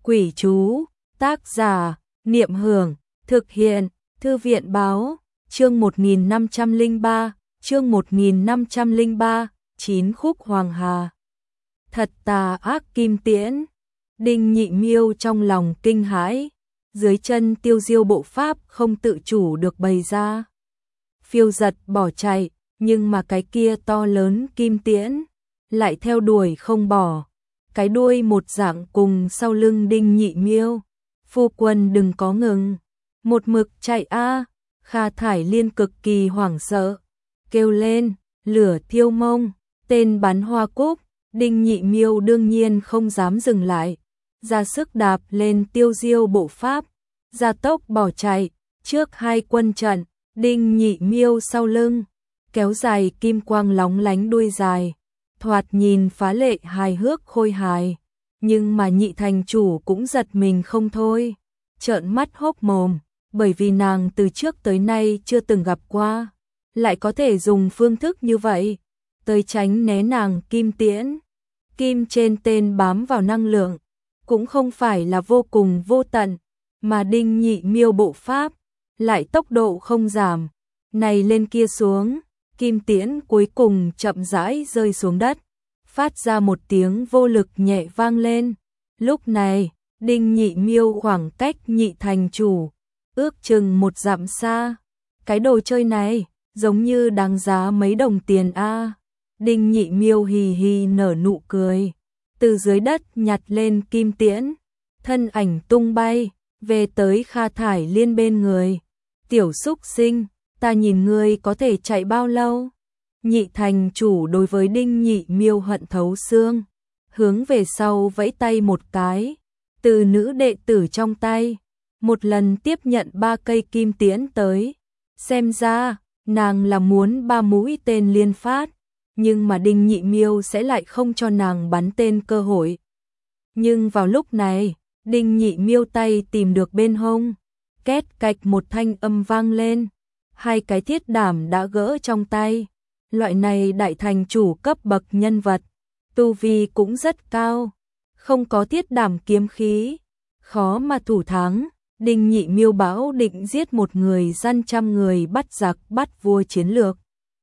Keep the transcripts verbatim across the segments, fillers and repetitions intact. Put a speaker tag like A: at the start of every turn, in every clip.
A: Quỷ chú, tác giả, Niệm Hưởng, thực hiện, Thư viện báo, chương một nghìn năm trăm lẻ ba, chương một nghìn năm trăm lẻ ba, chín khúc Hoàng Hà. Thật tà ác kim tiễn, Đinh Nhị Miêu trong lòng kinh hãi, dưới chân tiêu diêu bộ pháp không tự chủ được bày ra. Phiêu giật bỏ chạy, nhưng mà cái kia to lớn kim tiễn lại theo đuổi không bỏ, cái đuôi một dạng cùng sau lưng Đinh Nhị Miêu. Phu quân đừng có ngừng, một mực chạy a. Kha Thải Liên cực kỳ hoảng sợ, kêu lên, lửa thiêu mông, tên bắn hoa cúc. Đinh Nhị Miêu đương nhiên không dám dừng lại, ra sức đạp lên tiêu diêu bộ pháp, gia tốc bỏ chạy. Trước hai quân trận, Đinh Nhị Miêu sau lưng, kéo dài kim quang lóng lánh đuôi dài, thoạt nhìn phá lệ hài hước khôi hài, nhưng mà Nhị thành chủ cũng giật mình không thôi, trợn mắt hốc mồm, bởi vì nàng từ trước tới nay chưa từng gặp qua, lại có thể dùng phương thức như vậy, tới tránh né nàng kim tiễn. Kim trên tên bám vào năng lượng, cũng không phải là vô cùng vô tận, mà Đinh Nhị Miêu bộ pháp lại tốc độ không giảm, này lên kia xuống, kim tiễn cuối cùng chậm rãi rơi xuống đất, phát ra một tiếng vô lực nhẹ vang lên. Lúc này, Đinh Nhị Miêu khoảng cách Nhị thành chủ ước chừng một dặm xa. Cái đồ chơi này giống như đáng giá mấy đồng tiền a. Đinh Nhị Miêu hì hì nở nụ cười, từ dưới đất nhặt lên kim tiễn, thân ảnh tung bay, về tới Kha Thải Liên bên người. Tiểu xúc sinh, ta nhìn ngươi có thể chạy bao lâu? Nhị thành chủ đối với Đinh Nhị Miêu hận thấu xương, hướng về sau vẫy tay một cái, từ nữ đệ tử trong tay, một lần tiếp nhận ba cây kim tiễn tới. Xem ra, nàng là muốn ba mũi tên liên phát, nhưng mà Đinh Nhị Miêu sẽ lại không cho nàng bắn tên cơ hội. Nhưng vào lúc này, Đinh Nhị Miêu tay tìm được bên hông, két cạch một thanh âm vang lên, hai cái thiết đảm đã gỡ trong tay. Loại này đại thành chủ cấp bậc nhân vật, tu vi cũng rất cao, không có thiết đảm kiếm khí, khó mà thủ thắng. Đinh Nhị Miêu bảo định giết một người gian trăm người, bắt giặc bắt vua chiến lược.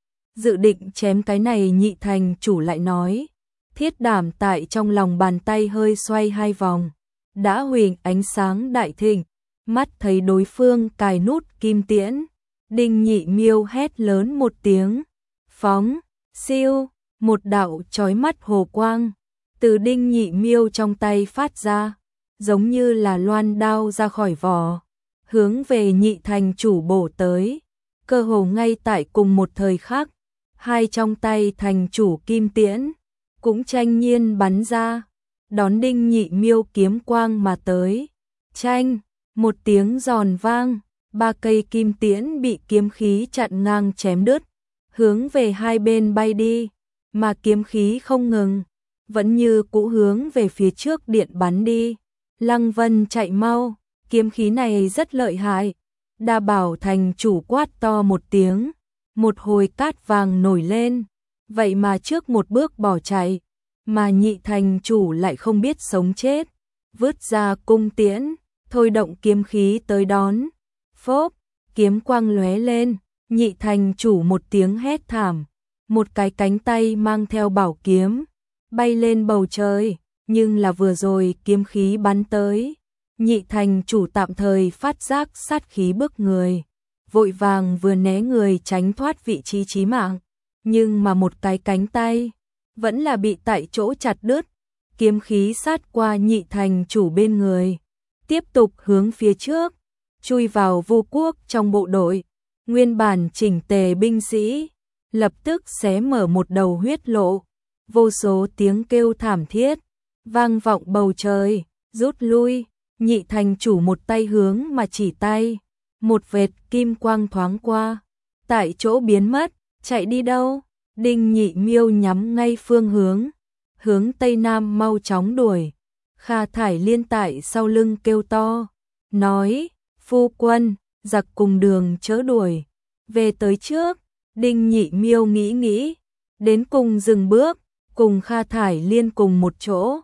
A: Dự định chém cái này Nhị thành chủ lại nói, thiết đảm tại trong lòng bàn tay hơi xoay hai vòng, đã huỳnh ánh sáng đại thịnh, mắt thấy đối phương cài nút kim tiễn. Đinh Nhị Miêu hét lớn một tiếng, phóng, siêu, một đạo chói mắt hồ quang từ Đinh Nhị Miêu trong tay phát ra, giống như là loan đao ra khỏi vỏ, hướng về Nhị thành chủ bổ tới. Cơ hồ ngay tại cùng một thời khắc, hai trong tay thành chủ kim tiễn cũng tranh nhiên bắn ra, đón Đinh Nhị Miêu kiếm quang mà tới. Tranh, một tiếng giòn vang, ba cây kim tiễn bị kiếm khí chặn ngang chém đứt, hướng về hai bên bay đi, mà kiếm khí không ngừng, vẫn như cũ hướng về phía trước điện bắn đi. Lăng Vân chạy mau, kiếm khí này rất lợi hại. Đa Bảo thành chủ quát to một tiếng, một hồi cát vàng nổi lên, vậy mà trước một bước bỏ chạy, mà Nhị thành chủ lại không biết sống chết, vứt ra cung tiễn, thôi động kiếm khí tới đón. Phốp, kiếm quang lóe lên, Nhị thành chủ một tiếng hét thảm, một cái cánh tay mang theo bảo kiếm bay lên bầu trời, nhưng là vừa rồi kiếm khí bắn tới, Nhị thành chủ tạm thời phát giác sát khí bức người, vội vàng vừa né người tránh thoát vị trí chí mạng, nhưng mà một cái cánh tay vẫn là bị tại chỗ chặt đứt. Kiếm khí sát qua Nhị thành chủ bên người, tiếp tục hướng phía trước, chui vào Vu Quốc trong bộ đội. Nguyên bản chỉnh tề binh sĩ lập tức xé mở một đầu huyết lộ, vô số tiếng kêu thảm thiết vang vọng bầu trời. Rút lui, Nhị thành chủ một tay hướng mà chỉ tay, một vệt kim quang thoáng qua, tại chỗ biến mất. Chạy đi đâu? Đinh Nhị Miêu nhắm ngay phương hướng, hướng tây nam mau chóng đuổi. Kha Thải Liên tại sau lưng kêu to, nói, phu quân, giặc cùng đường chớ đuổi, về tới trước. Đinh Nhị Miêu nghĩ nghĩ, đến cùng dừng bước, cùng Kha Thải Liên cùng một chỗ,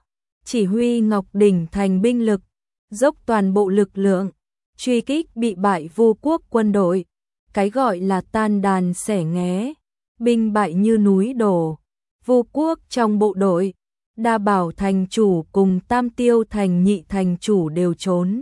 A: chỉ huy Ngọc Đỉnh thành binh lực, dốc toàn bộ lực lượng, truy kích bị bại Vu quốc quân đội. Cái gọi là tan đàn xẻ nghé, binh bại như núi đổ. Vu quốc trong bộ đội, Đa Bảo thành chủ cùng Tam Tiêu thành nhị thành chủ đều trốn.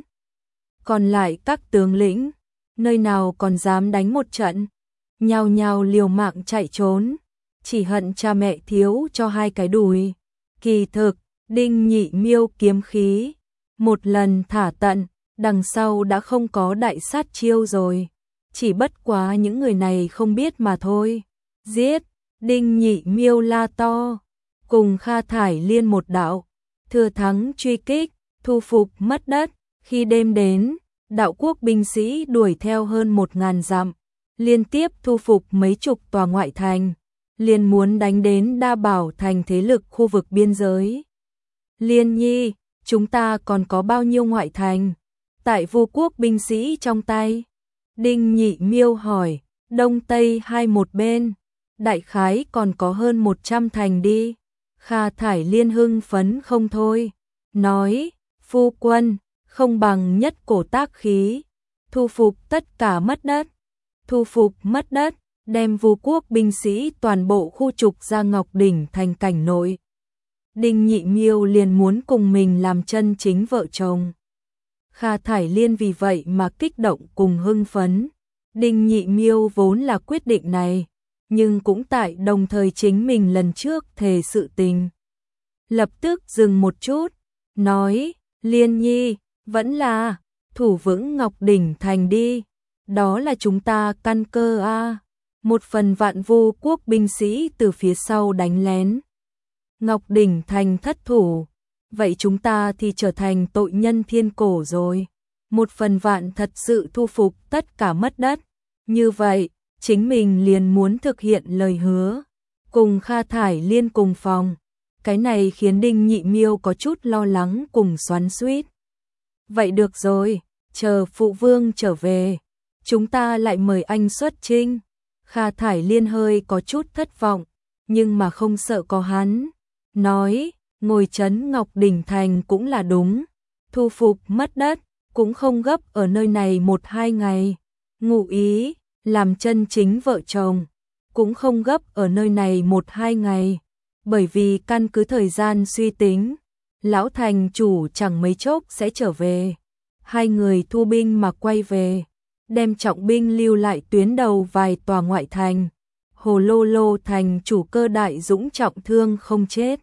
A: Còn lại các tướng lĩnh, nơi nào còn dám đánh một trận, nhao nhao liều mạng chạy trốn, chỉ hận cha mẹ thiếu cho hai cái đùi. Kỳ thực, Đinh Nhị Miêu kiếm khí, một lần thả tận, đằng sau đã không có đại sát chiêu rồi. Chỉ bất quá những người này không biết mà thôi. Giết, Đinh Nhị Miêu la to, cùng Kha Thải Liên một đạo, thừa thắng truy kích, thu phục mất đất. Khi đêm đến, đạo quốc binh sĩ đuổi theo hơn một ngàn dặm, liên tiếp thu phục mấy chục tòa ngoại thành, liền muốn đánh đến Đa Bảo thành thế lực khu vực biên giới. Liên Nhi, chúng ta còn có bao nhiêu ngoại thành tại Vu quốc binh sĩ trong tay? Đinh Nhị Miêu hỏi. Đông Tây hai một bên, đại khái còn có hơn một trăm thành đi. Kha Thải Liên hưng phấn không thôi, nói, phu quân, không bằng nhất cổ tác khí, thu phục tất cả mất đất. Thu phục mất đất, đem Vu quốc binh sĩ toàn bộ khu trục ra Ngọc Đỉnh thành cảnh nội. Đinh Nhị Miêu liền muốn cùng mình làm chân chính vợ chồng. Kha Thải Liên vì vậy mà kích động cùng hưng phấn. Đinh Nhị Miêu vốn là quyết định này, nhưng cũng tại đồng thời chính mình lần trước thề sự tình. Lập tức dừng một chút, nói, Liên Nhi, vẫn là thủ vững Ngọc Đỉnh thành đi, đó là chúng ta căn cơ a. Một phần vạn Vu quốc binh sĩ từ phía sau đánh lén, Ngọc Đỉnh thành thất thủ, vậy chúng ta thì trở thành tội nhân thiên cổ rồi. Một phần vạn thật sự thu phục tất cả mất đất, như vậy, chính mình liền muốn thực hiện lời hứa, cùng Kha Thải Liên cùng phòng. Cái này khiến Đinh Nhị Miêu có chút lo lắng cùng xoắn xuýt. Vậy được rồi, chờ phụ vương trở về, chúng ta lại mời anh xuất chinh. Kha Thải Liên hơi có chút thất vọng, nhưng mà không sợ có hắn. Nói, ngồi trấn Ngọc Đỉnh thành cũng là đúng, thu phục mất đất, cũng không gấp ở nơi này một hai ngày. Ngụ ý, làm chân chính vợ chồng, cũng không gấp ở nơi này một hai ngày. Bởi vì căn cứ thời gian suy tính, lão thành chủ chẳng mấy chốc sẽ trở về. Hai người thu binh mà quay về, đem trọng binh lưu lại tuyến đầu vài tòa ngoại thành. Hồ Lô Lô thành chủ Cơ Đại Dũng trọng thương không chết.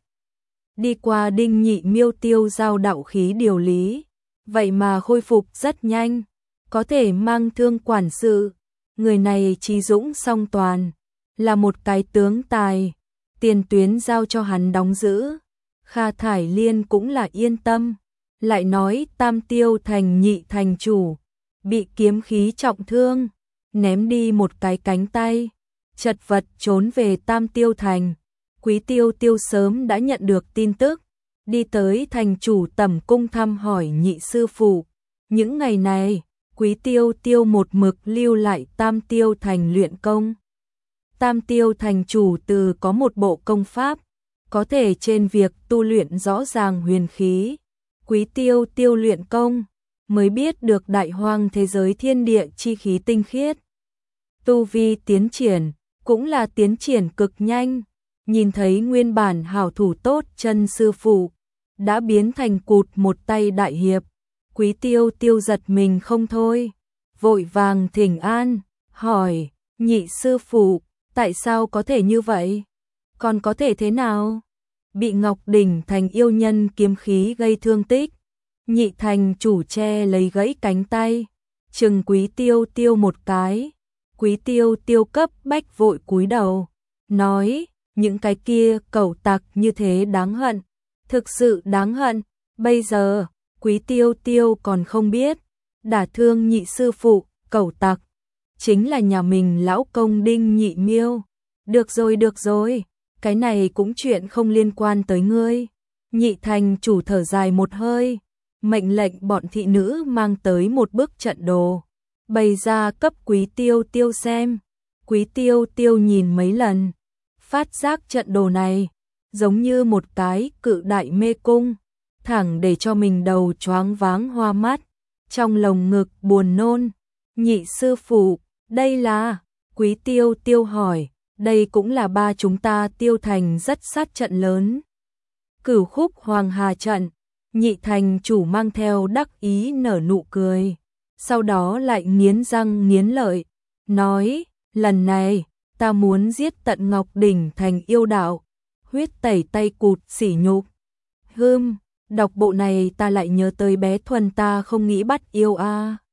A: Đi qua Đinh Nhị Miêu tiêu giao đạo khí điều lý, vậy mà khôi phục rất nhanh, có thể mang thương quản sự. Người này trí dũng song toàn, là một cái tướng tài, tiền tuyến giao cho hắn đóng giữ. Kha Thải Liên cũng là yên tâm, lại nói Tam Tiêu thành nhị thành chủ, bị kiếm khí trọng thương, ném đi một cái cánh tay, chật vật trốn về Tam Tiêu thành. Quý Tiêu Tiêu sớm đã nhận được tin tức, đi tới thành chủ tẩm cung thăm hỏi nhị sư phụ. Những ngày này, Quý Tiêu Tiêu một mực lưu lại Tam Tiêu thành luyện công. Tam Tiêu thành chủ từ có một bộ công pháp, có thể trên việc tu luyện rõ ràng huyền khí. Quý Tiêu Tiêu luyện công, mới biết được đại hoang thế giới thiên địa chi khí tinh khiết. Tu vi tiến triển, cũng là tiến triển cực nhanh. Nhìn thấy nguyên bản hảo thủ tốt chân sư phụ, đã biến thành cụt một tay đại hiệp. Quý Tiêu Tiêu giật mình không thôi, vội vàng thỉnh an, hỏi, nhị sư phụ, tại sao có thể như vậy? Còn có thể thế nào? Bị Ngọc Đỉnh thành yêu nhân kiếm khí gây thương tích, nhị thành chủ che lấy gãy cánh tay, chừng Quý Tiêu Tiêu một cái. Quý Tiêu Tiêu cấp bách vội cúi đầu, nói, những cái kia cẩu tặc như thế đáng hận, thực sự đáng hận. Bây giờ, Quý Tiêu Tiêu còn không biết, đả thương nhị sư phụ, cẩu tặc, chính là nhà mình lão công Đinh Nhị Miêu. Được rồi được rồi, cái này cũng chuyện không liên quan tới ngươi. Nhị thành chủ thở dài một hơi, mệnh lệnh bọn thị nữ mang tới một bức trận đồ, bày ra cấp Quý Tiêu Tiêu xem. Quý Tiêu Tiêu nhìn mấy lần, phát giác trận đồ này giống như một cái cự đại mê cung, thẳng để cho mình đầu choáng váng hoa mắt, trong lồng ngực buồn nôn. Nhị sư phụ, đây là, Quý Tiêu Tiêu hỏi, đây cũng là ba chúng ta Tiêu Thành rất sát trận lớn. Cửu khúc Hoàng Hà trận, Nhị thành chủ mang theo đắc ý nở nụ cười, sau đó lại nghiến răng nghiến lợi, nói, lần này, ta muốn giết tận Ngọc Đỉnh thành yêu đạo, huyết tẩy tay cụt sỉ nhục. Hưm, đọc bộ này ta lại nhớ tới bé Thuần ta không nghĩ bắt yêu a. À.